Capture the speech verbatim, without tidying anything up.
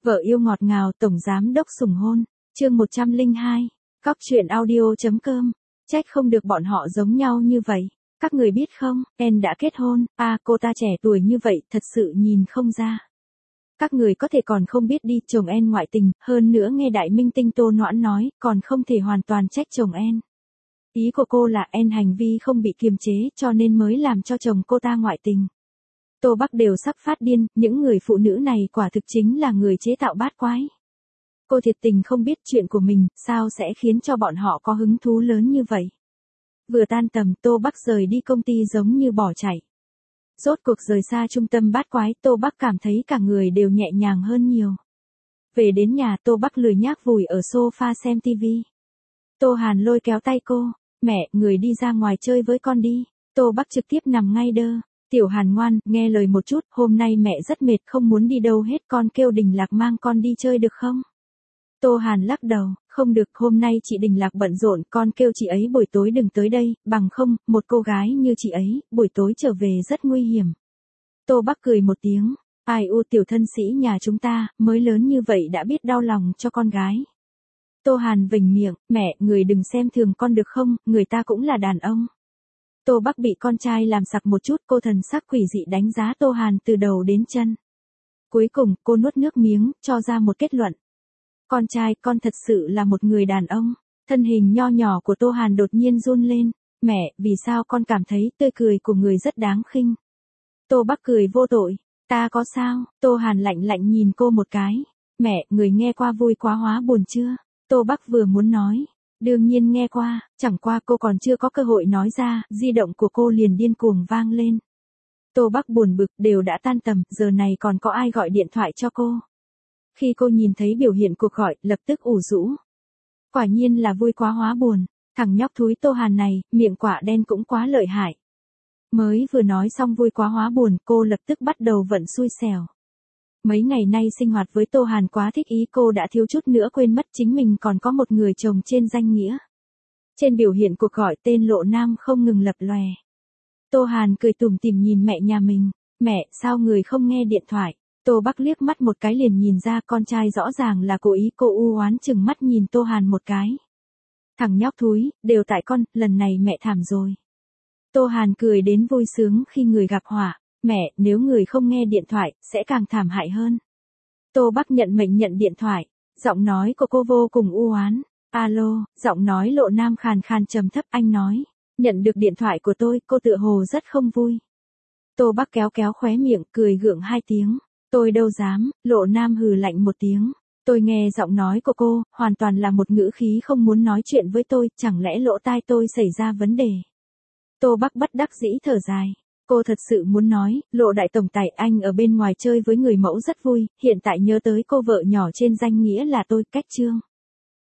Vợ yêu ngọt ngào tổng giám đốc sủng hôn, chương một trăm lẻ hai, cóc truyện audio.com, trách không được bọn họ giống nhau như vậy. Các người biết không, En đã kết hôn, à cô ta trẻ tuổi như vậy thật sự nhìn không ra. Các người có thể còn không biết đi, chồng En ngoại tình, hơn nữa nghe đại minh tinh Tô Noãn nói, còn không thể hoàn toàn trách chồng En. Ý của cô là En hành vi không bị kiềm chế cho nên mới làm cho chồng cô ta ngoại tình. Tô Bắc đều sắp phát điên, những người phụ nữ này quả thực chính là người chế tạo bát quái. Cô thiệt tình không biết chuyện của mình, sao sẽ khiến cho bọn họ có hứng thú lớn như vậy. Vừa tan tầm, Tô Bắc rời đi công ty giống như bỏ chạy. Rốt cuộc rời xa trung tâm bát quái, Tô Bắc cảm thấy cả người đều nhẹ nhàng hơn nhiều. Về đến nhà, Tô Bắc lười nhác vùi ở sofa xem tivi. Tô Hàn lôi kéo tay cô, mẹ, người đi ra ngoài chơi với con đi. Tô Bắc trực tiếp nằm ngay đơ. Tiểu Hàn ngoan, nghe lời một chút, hôm nay mẹ rất mệt không muốn đi đâu hết, con kêu Đình Lạc mang con đi chơi được không? Tô Hàn lắc đầu, không được, hôm nay chị Đình Lạc bận rộn, con kêu chị ấy buổi tối đừng tới đây, bằng không, một cô gái như chị ấy, buổi tối trở về rất nguy hiểm. Tô Bắc cười một tiếng, ai u tiểu thân sĩ nhà chúng ta, mới lớn như vậy đã biết đau lòng cho con gái. Tô Hàn vểnh miệng, mẹ, người đừng xem thường con được không, người ta cũng là đàn ông. Tô Bắc bị con trai làm sặc một chút, cô thần sắc quỷ dị đánh giá Tô Hàn từ đầu đến chân. Cuối cùng, cô nuốt nước miếng, cho ra một kết luận. Con trai, con thật sự là một người đàn ông. Thân hình nho nhỏ của Tô Hàn đột nhiên run lên. Mẹ, vì sao con cảm thấy tươi cười của người rất đáng khinh? Tô Bắc cười vô tội. Ta có sao? Tô Hàn lạnh lạnh nhìn cô một cái. Mẹ, người nghe qua vui quá hóa buồn chưa? Tô Bắc vừa muốn nói. Đương nhiên nghe qua, chẳng qua cô còn chưa có cơ hội nói ra, di động của cô liền điên cuồng vang lên. Tô Bắc buồn bực, đều đã tan tầm, giờ này còn có ai gọi điện thoại cho cô. Khi cô nhìn thấy biểu hiện cuộc gọi, lập tức ủ rũ. Quả nhiên là vui quá hóa buồn, thằng nhóc thúi Tô Hàn này, miệng quả đen cũng quá lợi hại. Mới vừa nói xong vui quá hóa buồn, cô lập tức bắt đầu vận xui xẻo. Mấy ngày nay sinh hoạt với Tô Hàn quá thích ý, cô đã thiếu chút nữa quên mất chính mình còn có một người chồng trên danh nghĩa. Trên biểu hiện cuộc gọi tên Lộ Nam không ngừng lập lòe. Tô Hàn cười tủm tỉm nhìn mẹ nhà mình, mẹ, sao người không nghe điện thoại? Tô Bắc liếc mắt một cái liền nhìn ra con trai rõ ràng là cố ý, cô u oán chừng mắt nhìn Tô Hàn một cái. Thằng nhóc thúi, đều tại con, lần này mẹ thảm rồi. Tô Hàn cười đến vui sướng khi người gặp họa. Mẹ, nếu người không nghe điện thoại, sẽ càng thảm hại hơn. Tô Bắc nhận mệnh nhận điện thoại. Giọng nói của cô vô cùng u oán. Alo, giọng nói Lộ Nam khàn khàn trầm thấp, anh nói. Nhận được điện thoại của tôi, cô tựa hồ rất không vui. Tô Bắc kéo kéo khóe miệng, cười gượng hai tiếng. Tôi đâu dám, Lộ Nam hừ lạnh một tiếng. Tôi nghe giọng nói của cô, hoàn toàn là một ngữ khí không muốn nói chuyện với tôi, chẳng lẽ lỗ tai tôi xảy ra vấn đề. Tô Bắc bất đắc dĩ thở dài. Cô thật sự muốn nói, Lộ đại tổng tài, anh ở bên ngoài chơi với người mẫu rất vui, hiện tại nhớ tới cô vợ nhỏ trên danh nghĩa là tôi, cách chương.